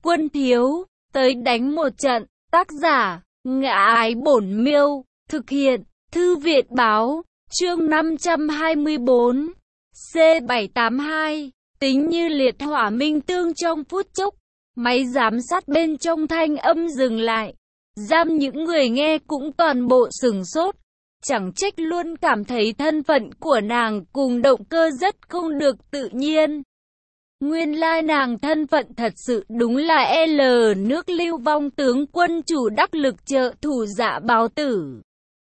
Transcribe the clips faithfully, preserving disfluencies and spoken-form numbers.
Quân thiếu, tới đánh một trận. Tác giả, Ngã Ái Bổn Miêu. Thực hiện, Thư viện báo. Chương năm trăm hai mươi bốn. C bảy tám hai. Tính như liệt hỏa minh tương trong phút chốc. Máy giám sát bên trong thanh âm dừng lại. Giam những người nghe cũng toàn bộ sửng sốt. Chẳng trách luôn cảm thấy thân phận của nàng cùng động cơ rất không được tự nhiên. Nguyên lai nàng thân phận thật sự đúng là L nước Lưu Vong tướng quân chủ đắc lực trợ thủ Dạ Báo Tử.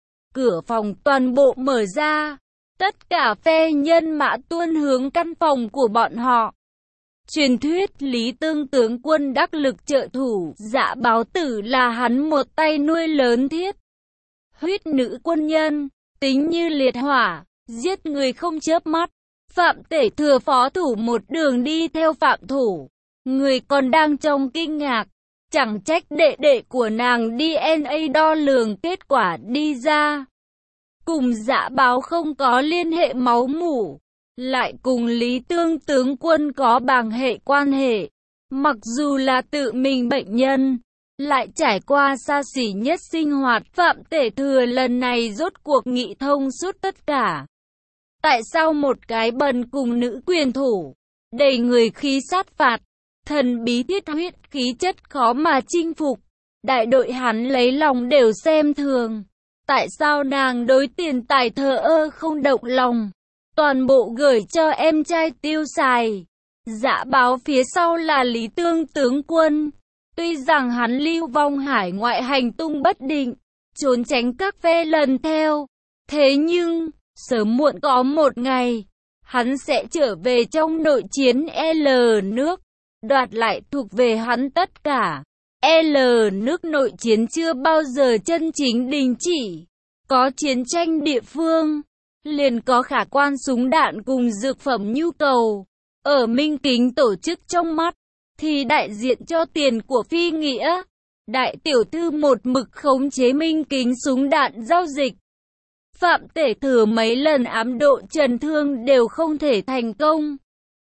Cửa phòng toàn bộ mở ra. Tất cả phe nhân mã tuôn hướng căn phòng của bọn họ. Truyền thuyết Lý Tương tướng quân đắc lực trợ thủ Dạ Báo Tử là hắn một tay nuôi lớn thiết. Huyết nữ quân nhân, tính như liệt hỏa, giết người không chớp mắt. Phạm Tể Thừa phó thủ một đường đi theo Phạm Thủ. Người còn đang trong kinh ngạc. Chẳng trách đệ đệ của nàng đê en a đo lường kết quả đi ra. Cùng Dạ Báo không có liên hệ máu mủ. Lại cùng Lý Tương tướng quân có bằng hệ quan hệ. Mặc dù là tự mình bệnh nhân. Lại trải qua xa xỉ nhất sinh hoạt. Phạm Tể Thừa lần này rốt cuộc nghị thông suốt tất cả. Tại sao một cái bần cùng nữ quyền thủ, đầy người khí sát phạt, thần bí thiết huyết khí chất khó mà chinh phục, đại đội hắn lấy lòng đều xem thường. Tại sao nàng đối tiền tài thờ ơ không động lòng, toàn bộ gửi cho em trai tiêu xài. Dạ Báo phía sau là Lý Tương tướng quân. Tuy rằng hắn lưu vong hải ngoại hành tung bất định, trốn tránh các phe lần theo. Thế nhưng, sớm muộn có một ngày, hắn sẽ trở về trong nội chiến L nước, đoạt lại thuộc về hắn tất cả. L nước nội chiến chưa bao giờ chân chính đình chỉ. Có chiến tranh địa phương, liền có khả quan súng đạn cùng dược phẩm nhu cầu. Ở Minh Kính tổ chức trong mắt, thì đại diện cho tiền của phi nghĩa. Đại tiểu thư một mực khống chế Minh Kính súng đạn giao dịch. Phạm Tể Thừa mấy lần ám độ trần thương đều không thể thành công.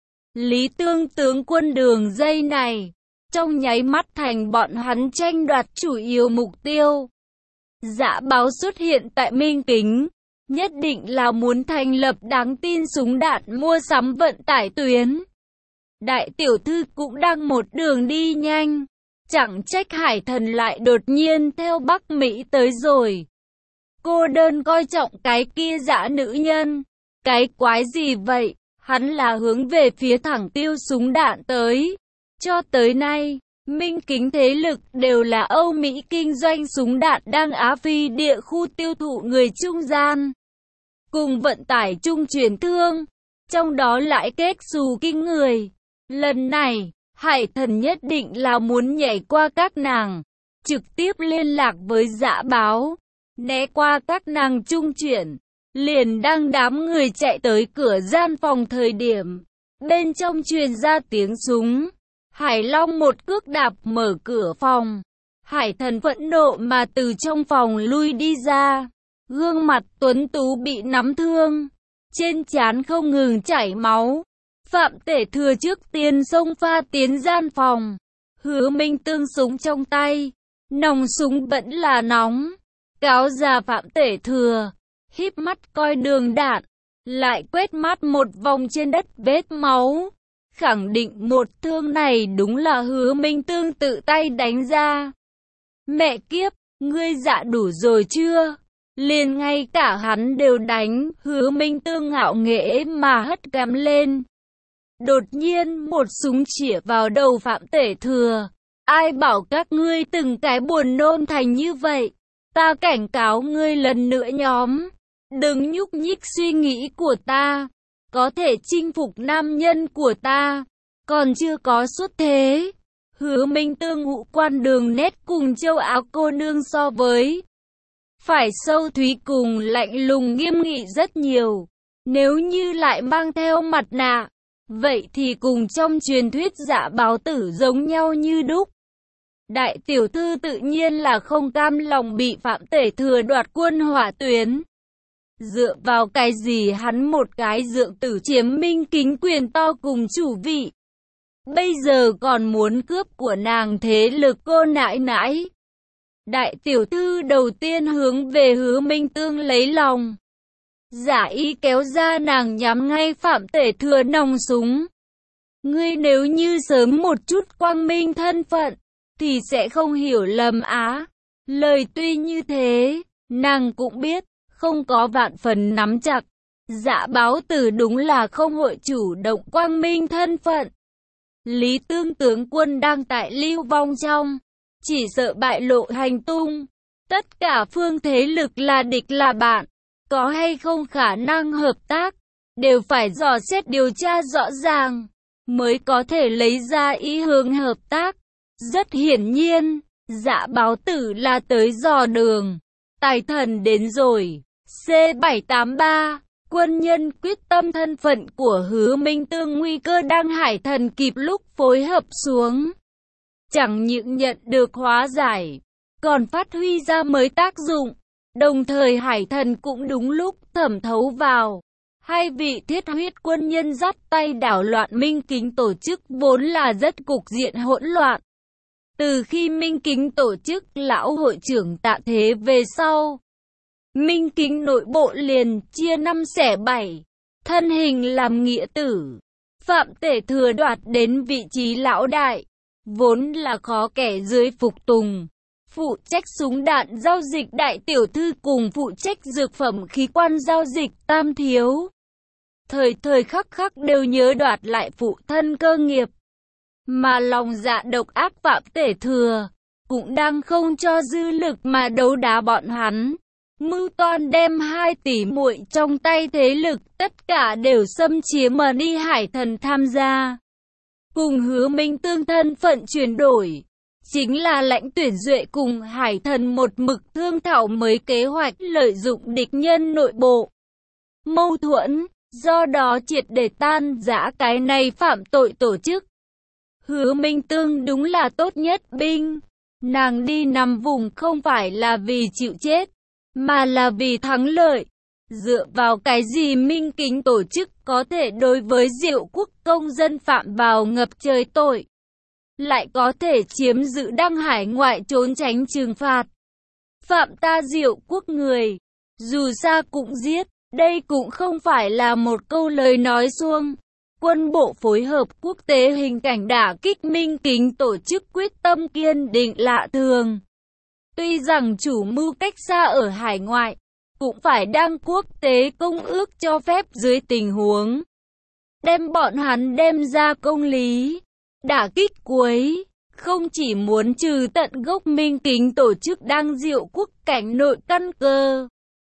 Lý Tương tướng quân đường dây này, trong nháy mắt thành bọn hắn tranh đoạt chủ yếu mục tiêu. Dạ Báo xuất hiện tại Minh Kính, nhất định là muốn thành lập đáng tin súng đạn mua sắm vận tải tuyến. Đại tiểu thư cũng đang một đường đi nhanh, chẳng trách Hải Thần lại đột nhiên theo Bắc Mỹ tới rồi. Cô đơn coi trọng cái kia dã nữ nhân. Cái quái gì vậy? Hắn là hướng về phía thẳng tiêu súng đạn tới. Cho tới nay, Minh Kính thế lực đều là Âu Mỹ kinh doanh súng đạn đang Á Phi địa khu tiêu thụ người trung gian. Cùng vận tải trung chuyển thương. Trong đó lãi kết xù kinh người. Lần này, Hải Thần nhất định là muốn nhảy qua các nàng. Trực tiếp liên lạc với Dạ Báo. Né qua các nàng trung chuyển, liền đang đám người chạy tới cửa gian phòng thời điểm. Bên trong truyền ra tiếng súng. Hải Long một cước đạp mở cửa phòng. Hải Thần phẫn nộ mà từ trong phòng lui đi ra. Gương mặt tuấn tú bị nắm thương. Trên trán không ngừng chảy máu. Phạm Tể Thừa trước tiên xông pha tiến gian phòng. Hứa Minh Tương súng trong tay. Nòng súng vẫn là nóng. Cáo già Phạm Tể Thừa, híp mắt coi đường đạn, lại quét mắt một vòng trên đất vết máu. Khẳng định một thương này đúng là Hứa Minh Tương tự tay đánh ra. Mẹ kiếp, ngươi dạ đủ rồi chưa? Liền ngay cả hắn đều đánh. Hứa Minh Tương ngạo nghễ mà hất cằm lên. Đột nhiên một súng chĩa vào đầu Phạm Tể Thừa. Ai bảo các ngươi từng cái buồn nôn thành như vậy? Ta cảnh cáo ngươi lần nữa nhóm. Đừng nhúc nhích suy nghĩ của ta. Có thể chinh phục nam nhân của ta. Còn chưa có xuất thế. Hứa Minh Tương ngũ quan đường nét cùng châu Áo cô nương so với. Phải sâu thúy cùng lạnh lùng nghiêm nghị rất nhiều. Nếu như lại mang theo mặt nạ. Vậy thì cùng trong truyền thuyết Dạ Báo Tử giống nhau như đúc. Đại tiểu thư tự nhiên là không cam lòng bị Phạm Tể Thừa đoạt quân hỏa tuyến. Dựa vào cái gì hắn một cái dượng tử chiếm Minh Kính quyền to cùng chủ vị. bây giờ còn muốn cướp của nàng thế lực cô nãi nãi. Đại tiểu thư đầu tiên hướng về Hứa Minh Tương lấy lòng. Giả ý kéo ra nàng nhắm ngay Phạm Tể Thừa nòng súng. Ngươi nếu như sớm một chút quang minh thân phận, thì sẽ không hiểu lầm á. Lời tuy như thế, nàng cũng biết, không có vạn phần nắm chặt. Dạ báo tử đúng là không hội chủ động quang minh thân phận. Lý Tương tướng quân đang tại lưu vong trong, chỉ sợ bại lộ hành tung. Tất cả phương thế lực là địch là bạn, có hay không khả năng hợp tác, đều phải dò xét điều tra rõ ràng, mới có thể lấy ra ý hướng hợp tác. Rất hiển nhiên, dạ báo tử là tới dò đường. Tài thần đến rồi. C bảy tám ba, quân nhân quyết tâm thân phận của Hứa Minh Tương nguy cơ đang Hải Thần kịp lúc phối hợp xuống. Chẳng những nhận được hóa giải, còn phát huy ra mới tác dụng. Đồng thời Hải Thần cũng đúng lúc thẩm thấu vào. Hai vị thiết huyết quân nhân dắt tay đảo loạn Minh Kính tổ chức vốn là rất cục diện hỗn loạn. Từ khi Minh Kính tổ chức lão hội trưởng tạ thế về sau, Minh Kính nội bộ liền chia năm xẻ bảy, thân hình làm nghĩa tử. Phạm Tể Thừa đoạt đến vị trí lão đại, vốn là khó kẻ dưới phục tùng. Phụ trách súng đạn giao dịch đại tiểu thư cùng phụ trách dược phẩm khí quan giao dịch Tam Thiếu. Thời thời khắc khắc đều nhớ đoạt lại phụ thân cơ nghiệp. Mà lòng dạ độc ác Phạm Tể Thừa cũng đang không cho dư lực mà đấu đá bọn hắn. Mưu toan đem hai tỷ muội trong tay thế lực tất cả đều xâm chiếm mà đi Hải Thần tham gia. Cùng Hứa Minh Tương thân phận chuyển đổi, chính là Lãnh Tuyển Duệ cùng Hải Thần một mực thương thảo mới kế hoạch lợi dụng địch nhân nội bộ. Mâu thuẫn, do đó triệt để tan rã cái này phạm tội tổ chức. Hứa Minh Tương đúng là tốt nhất binh. Nàng đi nằm vùng không phải là vì chịu chết, mà là vì thắng lợi. Dựa vào cái gì Minh Kính tổ chức có thể đối với Diệu Quốc công dân phạm vào ngập trời tội, lại có thể chiếm giữ Đăng Hải ngoại trốn tránh trừng phạt. Phạm ta Diệu Quốc người, dù sao cũng giết. Đây cũng không phải là một câu lời nói suông. Quân bộ phối hợp quốc tế hình cảnh đả kích Minh Kính tổ chức quyết tâm kiên định lạ thường. Tuy rằng chủ mưu cách xa ở hải ngoại, cũng phải đăng quốc tế công ước cho phép dưới tình huống. Đem bọn hắn đem ra công lý, đả kích cuối, không chỉ muốn trừ tận gốc Minh Kính tổ chức đang Diệu Quốc cảnh nội căn cơ,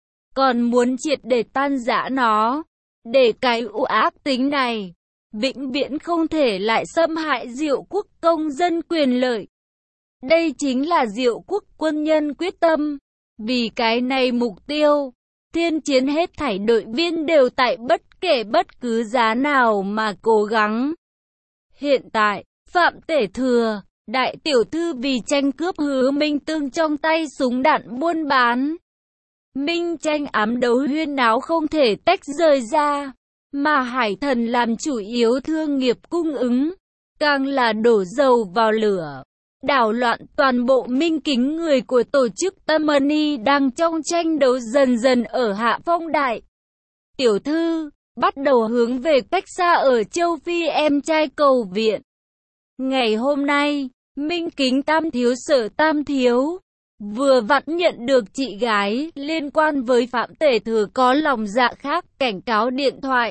còn muốn triệt để tan rã nó, để cái u ác tính này vĩnh viễn không thể lại xâm hại Diệu Quốc công dân quyền lợi. Đây chính là Diệu Quốc quân nhân quyết tâm. Vì cái này mục tiêu, thiên chiến hết thảy đội viên đều tại bất kể bất cứ giá nào mà cố gắng. Hiện tại, Phạm Tể Thừa, đại tiểu thư vì tranh cướp Hứa Minh Tương trong tay súng đạn buôn bán. Minh tranh ám đấu huyên náo không thể tách rời ra, mà Hải Thần làm chủ yếu thương nghiệp cung ứng, càng là đổ dầu vào lửa, đảo loạn toàn bộ Minh Kính. Người của tổ chức Tamani đang trong tranh đấu dần dần ở hạ phong đại. Tiểu thư, bắt đầu hướng về cách xa ở châu Phi em trai cầu viện. Ngày hôm nay, Minh Kính Tam Thiếu Sở Tam Thiếu vừa vặn nhận được chị gái liên quan với Phạm Tể Thừa có lòng dạ khác cảnh cáo điện thoại.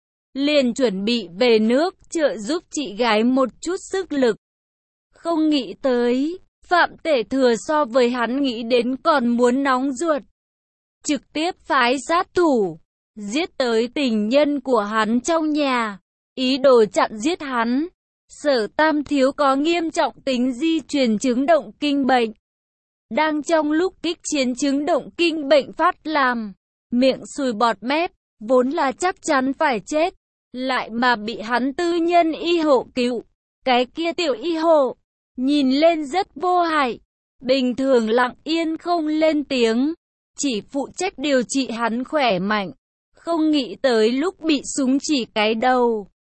Liền chuẩn bị về nước trợ giúp chị gái một chút sức lực. Không nghĩ tới, Phạm Tể Thừa so với hắn nghĩ đến còn muốn nóng ruột. Trực tiếp phái sát thủ, giết tới tình nhân của hắn trong nhà, ý đồ chặn giết hắn. Sở Tam Thiếu có nghiêm trọng tính di truyền chứng động kinh bệnh. Đang trong lúc kích chiến chứng động kinh bệnh phát làm, miệng sùi bọt mép, vốn là chắc chắn phải chết, lại mà bị hắn tư nhân y hộ cứu. Cái kia tiểu y hộ, nhìn lên rất vô hại, bình thường lặng yên không lên tiếng, chỉ phụ trách điều trị hắn khỏe mạnh. Không nghĩ tới lúc bị súng chỉ cái đầu,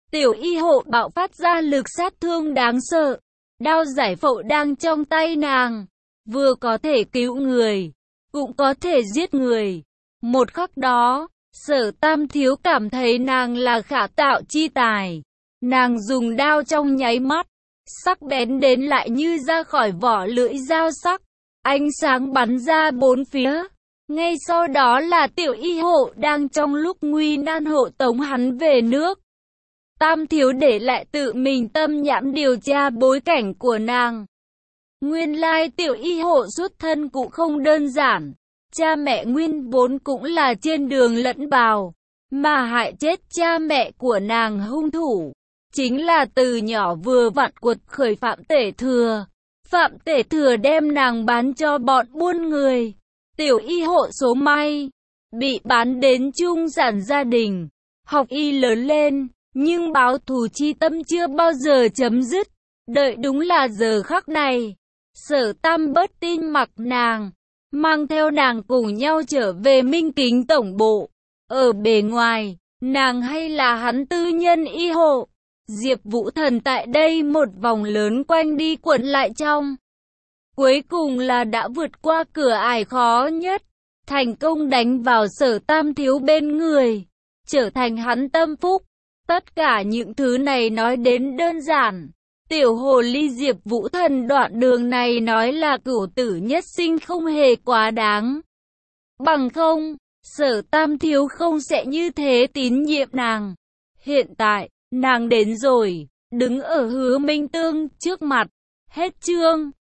Tiểu y hộ bạo phát ra lực sát thương đáng sợ. Đao giải phẫu đang trong tay nàng, vừa có thể cứu người, cũng có thể giết người. Một khắc đó, Sở Tam Thiếu cảm thấy nàng là khả tạo chi tài. Nàng dùng đao trong nháy mắt, sắc bén đến lại như ra khỏi vỏ lưỡi dao sắc, ánh sáng bắn ra bốn phía. Ngay sau đó là tiểu y hộ đang trong lúc nguy nan hộ tống hắn về nước. Tam Thiếu để lại tự mình tâm nhãn điều tra bối cảnh của nàng. Nguyên lai tiểu y hộ xuất thân cũng không đơn giản. Cha mẹ nguyên vốn cũng là trên đường lẫn bào, mà hại chết cha mẹ của nàng hung thủ chính là từ nhỏ vừa vặn quật khởi Phạm Tể Thừa. Phạm Tể Thừa đem nàng bán cho bọn buôn người. Tiểu y hộ số may, bị bán đến trung sản gia đình, học y lớn lên, nhưng báo thù chi tâm chưa bao giờ chấm dứt. Đợi đúng là giờ khắc này, Sở Tam bớt tin mặc nàng, mang theo nàng cùng nhau trở về Minh Kính tổng bộ. Ở bề ngoài, nàng hay là hắn tư nhân y hộ. Diệp Vũ Thần tại đây một vòng lớn quanh đi quẩn lại trong. Cuối cùng là đã vượt qua cửa ải khó nhất, thành công đánh vào Sở Tam Thiếu bên người, trở thành hắn tâm phúc. Tất cả những thứ này nói đến đơn giản. Tiểu hồ ly Diệp Vũ Thần đoạn đường này nói là cửu tử nhất sinh không hề quá đáng. Bằng không, Sở Tam Thiếu không sẽ như thế tín nhiệm nàng. Hiện tại, nàng đến rồi, đứng ở Hứa Minh Tương trước mặt. Hết chương.